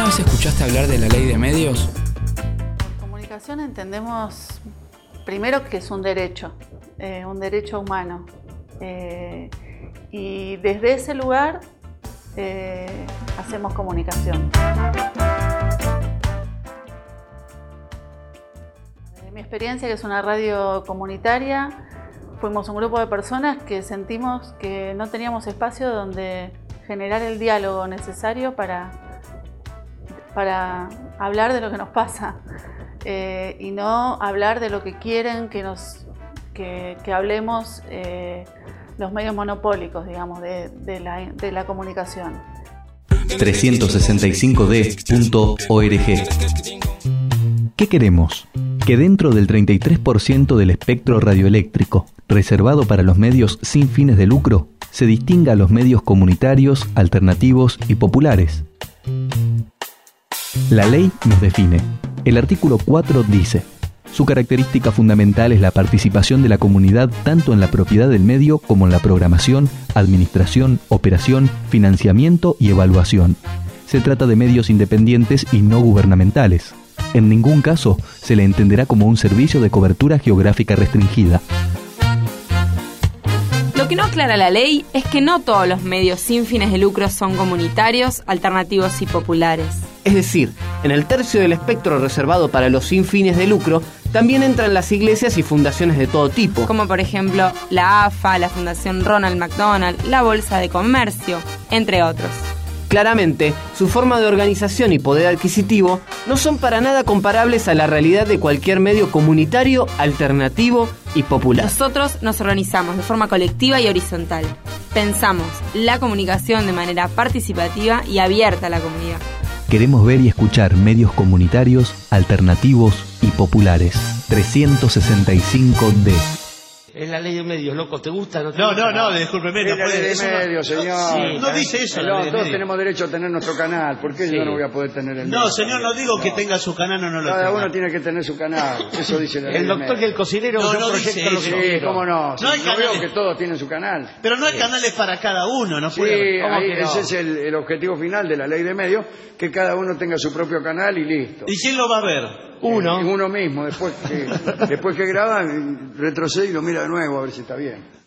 vez escuchaste hablar de la ley de medios? Comunicación entendemos primero que es un derecho humano. Y desde ese lugar hacemos comunicación. De mi experiencia, que es una radio comunitaria, fuimos un grupo de personas que sentimos que no teníamos espacio donde generar el diálogo necesario para hablar de lo que nos pasa y no hablar de lo que quieren que hablemos los medios monopólicos, digamos, de la comunicación. 365d.org. ¿Qué queremos? Que dentro del 33% del espectro radioeléctrico reservado para los medios sin fines de lucro, se distinga a los medios comunitarios, alternativos y populares. La ley nos define. El artículo 4 dice: su característica fundamental es la participación de la comunidad tanto en la propiedad del medio como en la programación, administración, operación, financiamiento y evaluación. Se trata de medios independientes y no gubernamentales. En ningún caso se le entenderá como un servicio de cobertura geográfica restringida. Lo que no aclara la ley es que no todos los medios sin fines de lucro son comunitarios, alternativos y populares. Es decir, en el tercio del espectro reservado para los sin fines de lucro, también entran las iglesias y fundaciones de todo tipo. Como por ejemplo la AFA, la Fundación Ronald McDonald, la Bolsa de Comercio, entre otros. Claramente, su forma de organización y poder adquisitivo no son para nada comparables a la realidad de cualquier medio comunitario, alternativo y popular. Nosotros nos organizamos de forma colectiva y horizontal. Pensamos la comunicación de manera participativa y abierta a la comunidad. Queremos ver y escuchar medios comunitarios, alternativos y populares. 365D. Es la ley de medios, loco, ¿te gusta? No, discúlpeme. Es la ley de medios, señor. Sí, no dice eso. Todos tenemos derecho a tener nuestro canal. ¿Por qué yo no voy a poder tener el mío? No, señor, no digo que tenga su canal o no lo tenga. Cada uno tiene que tener su canal. Eso dice la ley El doctor que el cocinero no dice eso. Sí, cómo no. No hay Yo veo que todos tienen su canal. Pero no hay canales para cada uno, ¿no? Sí, puede. ese es el objetivo final de la ley de medios, que cada uno tenga su propio canal y listo. ¿Y quién lo va a ver? Uno mismo, después que graba, retrocede y lo mira de nuevo a ver si está bien.